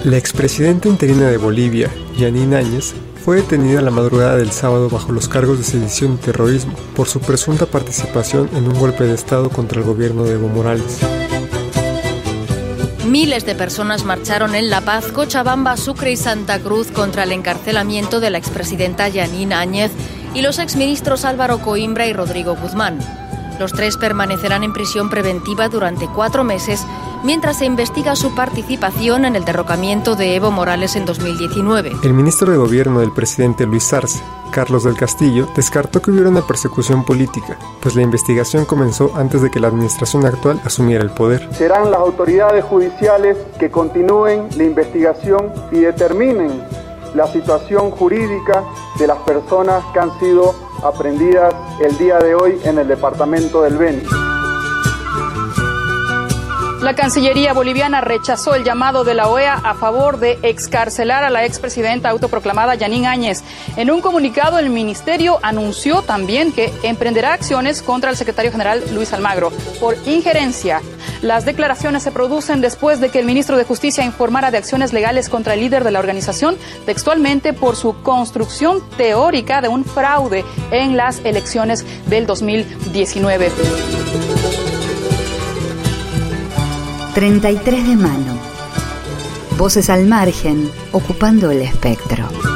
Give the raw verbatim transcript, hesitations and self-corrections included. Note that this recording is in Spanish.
La expresidenta interina de Bolivia, Yanine Áñez, fue detenida la madrugada del sábado bajo los cargos de sedición y terrorismo por su presunta participación en un golpe de Estado contra el gobierno de Evo Morales. Miles de personas marcharon en La Paz, Cochabamba, Sucre y Santa Cruz contra el encarcelamiento de la expresidenta Yanine Áñez y los exministros Álvaro Coimbra y Rodrigo Guzmán. Los tres permanecerán en prisión preventiva durante cuatro meses mientras se investiga su participación en el derrocamiento de Evo Morales en dos mil diecinueve. El ministro de Gobierno del presidente Luis Arce, Carlos del Castillo, descartó que hubiera una persecución política, pues la investigación comenzó antes de que la administración actual asumiera el poder. Serán las autoridades judiciales que continúen la investigación y determinen la situación jurídica de las personas que han sido aprehendidas el día de hoy en el departamento del Beni. La Cancillería boliviana rechazó el llamado de la O E A a favor de excarcelar a la expresidenta autoproclamada Yanine Áñez. En un comunicado, el ministerio anunció también que emprenderá acciones contra el secretario general Luis Almagro por injerencia. Las declaraciones se producen después de que el ministro de Justicia informara de acciones legales contra el líder de la organización, textualmente por su construcción teórica de un fraude en las elecciones del dos mil diecinueve. treinta y tres de mano. Voces al margen, ocupando el espectro.